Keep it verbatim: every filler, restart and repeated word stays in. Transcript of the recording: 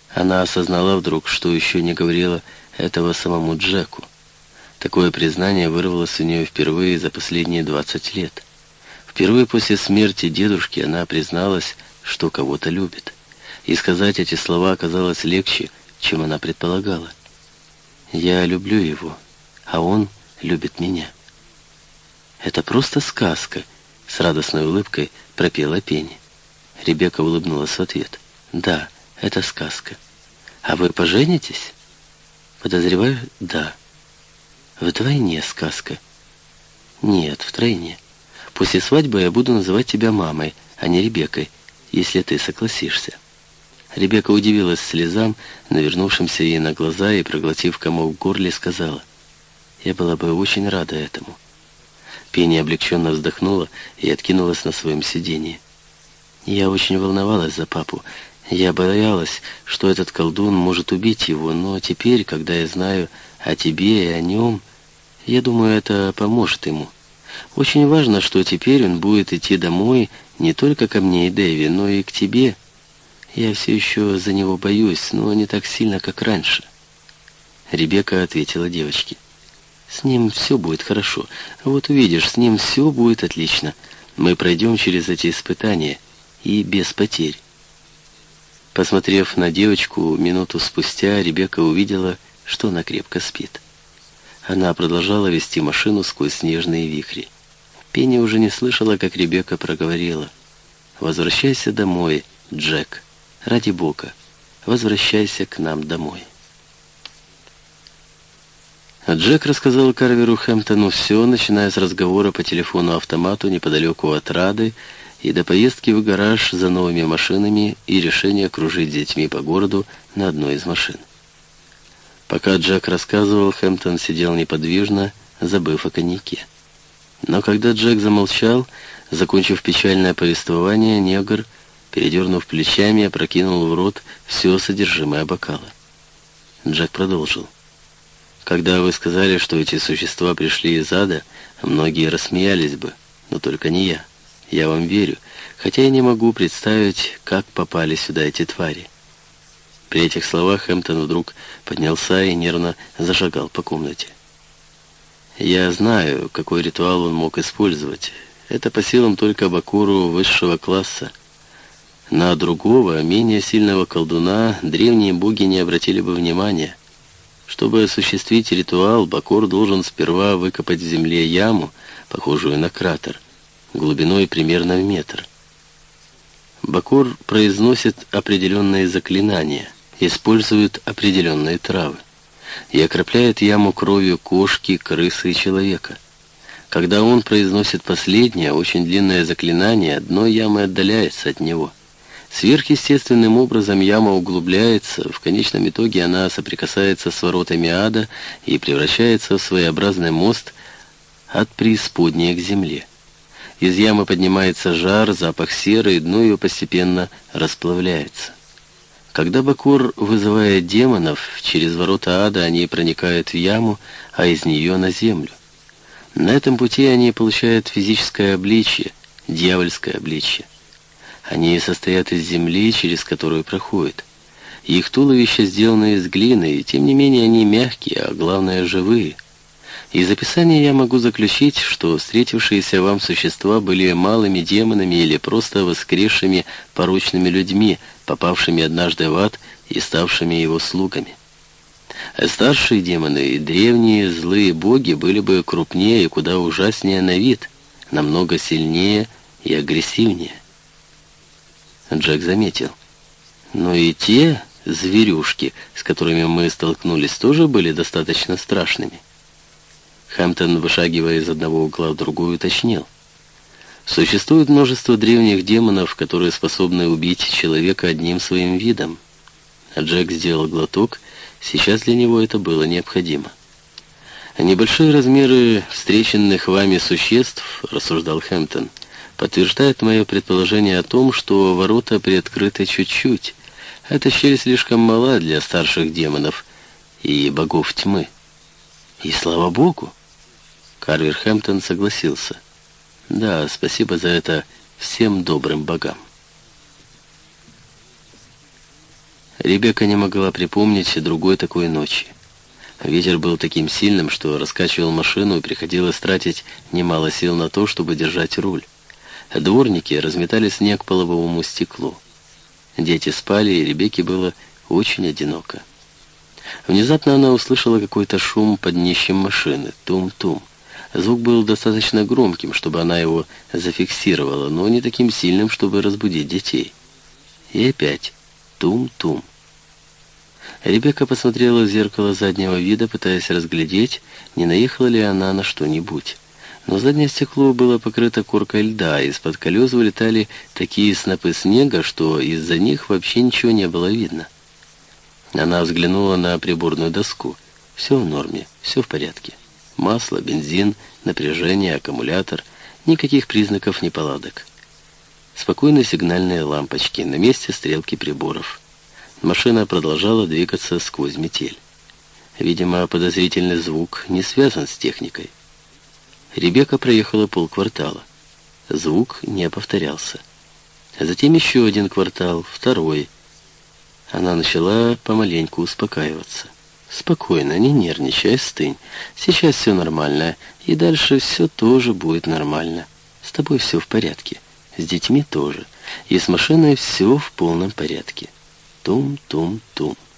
Она осознала вдруг, что еще не говорила этого самому Джеку. Такое признание вырвалось у нее впервые за последние двадцать лет. Впервые после смерти дедушки она призналась, что кого-то любит. И сказать эти слова оказалось легче, чем она предполагала. «Я люблю его, а он любит меня». «Это просто сказка», — с радостной улыбкой пропела Пенни. Ребекка улыбнулась в ответ. «Да, это сказка. А вы поженитесь?» «Подозреваю, да». «Вдвойне сказка». «Нет, втройне. После свадьбы я буду называть тебя мамой, а не Ребеккой, если ты согласишься». Ребекка удивилась слезам, навернувшимся ей на глаза, и, проглотив комок в горле, сказала: «Я была бы очень рада этому». Пенни облегченно вздохнула и откинулась на своем сиденье. «Я очень волновалась за папу. Я боялась, что этот колдун может убить его, но теперь, когда я знаю о тебе и о нем, я думаю, это поможет ему. Очень важно, что теперь он будет идти домой не только ко мне и Дэви, но и к тебе. Я все еще за него боюсь, но не так сильно, как раньше». Ребекка ответила девочке: «С ним все будет хорошо. Вот увидишь, с ним все будет отлично. Мы пройдем через эти испытания, и без потерь». Посмотрев на девочку, минуту спустя Ребекка увидела, что она крепко спит. Она продолжала вести машину сквозь снежные вихри. Пенни уже не слышала, как Ребекка проговорила: «Возвращайся домой, Джек. Ради Бога, возвращайся к нам домой». А Джек рассказал Карверу Хэмптону все, начиная с разговора по телефону-автомату неподалеку от Рады и до поездки в гараж за новыми машинами и решения кружить с детьми по городу на одной из машин. Пока Джек рассказывал, Хэмптон сидел неподвижно, забыв о коньяке. Но когда Джек замолчал, закончив печальное повествование, негр, передернув плечами, опрокинул в рот все содержимое бокала. Джек продолжил: «Когда вы сказали, что эти существа пришли из ада, многие рассмеялись бы, но только не я. Я вам верю, хотя я не могу представить, как попали сюда эти твари». При этих словах Хэмптон вдруг поднялся и нервно зашагал по комнате. «Я знаю, какой ритуал он мог использовать. Это по силам только Бакуру высшего класса. На другого, менее сильного колдуна древние боги не обратили бы внимания. Чтобы осуществить ритуал, Бакур должен сперва выкопать в земле яму, похожую на кратер, глубиной примерно в метр. Бакур произносит определенные заклинания, использует определенные травы и окропляет яму кровью кошки, крысы и человека. Когда он произносит последнее, очень длинное заклинание, дно ямы отдаляется от него. Сверхъестественным образом яма углубляется, в конечном итоге она соприкасается с воротами ада и превращается в своеобразный мост от преисподней к земле. Из ямы поднимается жар, запах серы, и дно ее постепенно расплавляется. Когда Бакур вызывает демонов, через ворота ада они проникают в яму, а из нее на землю. На этом пути они получают физическое обличье, дьявольское обличье. Они состоят из земли, через которую проходят. Их туловища сделаны из глины, и тем не менее они мягкие, а главное живые. Из описания я могу заключить, что встретившиеся вам существа были малыми демонами или просто воскресшими порочными людьми, попавшими однажды в ад и ставшими его слугами. А старшие демоны и древние злые боги были бы крупнее и куда ужаснее на вид, намного сильнее и агрессивнее. Джек заметил: «Но и те зверюшки, с которыми мы столкнулись, тоже были достаточно страшными». Хэмптон, вышагивая из одного угла в другой, уточнил: «Существует множество древних демонов, которые способны убить человека одним своим видом». Джек сделал глоток, сейчас для него это было необходимо. «Небольшие размеры встреченных вами существ, — рассуждал Хэмптон, — подтверждает мое предположение о том, что ворота приоткрыты чуть-чуть. Эта щель слишком мала для старших демонов и богов тьмы». «И слава богу!» Карвер Хэмптон согласился. «Да, спасибо за это всем добрым богам». Ребекка не могла припомнить другой такой ночи. Ветер был таким сильным, что раскачивал машину, и приходилось тратить немало сил на то, чтобы держать руль. Дворники разметали снег по лобовому стеклу. Дети спали, и Ребекке было очень одиноко. Внезапно она услышала какой-то шум под днищем машины. Тум-тум. Звук был достаточно громким, чтобы она его зафиксировала, но не таким сильным, чтобы разбудить детей. И опять тум-тум. Ребекка посмотрела в зеркало заднего вида, пытаясь разглядеть, не наехала ли она на что-нибудь. Но заднее стекло было покрыто коркой льда, из-под колес вылетали такие снопы снега, что из-за них вообще ничего не было видно. Она взглянула на приборную доску. Все в норме, все в порядке. Масло, бензин, напряжение, аккумулятор. Никаких признаков неполадок. Спокойные сигнальные лампочки, на месте стрелки приборов. Машина продолжала двигаться сквозь метель. Видимо, подозрительный звук не связан с техникой. Ребекка проехала полквартала. Звук не повторялся. Затем еще один квартал, второй. Она начала помаленьку успокаиваться. «Спокойно, не нервничай, остынь. Сейчас все нормально, и дальше все тоже будет нормально. С тобой все в порядке, с детьми тоже, и с машиной все в полном порядке. Тум-тум-тум».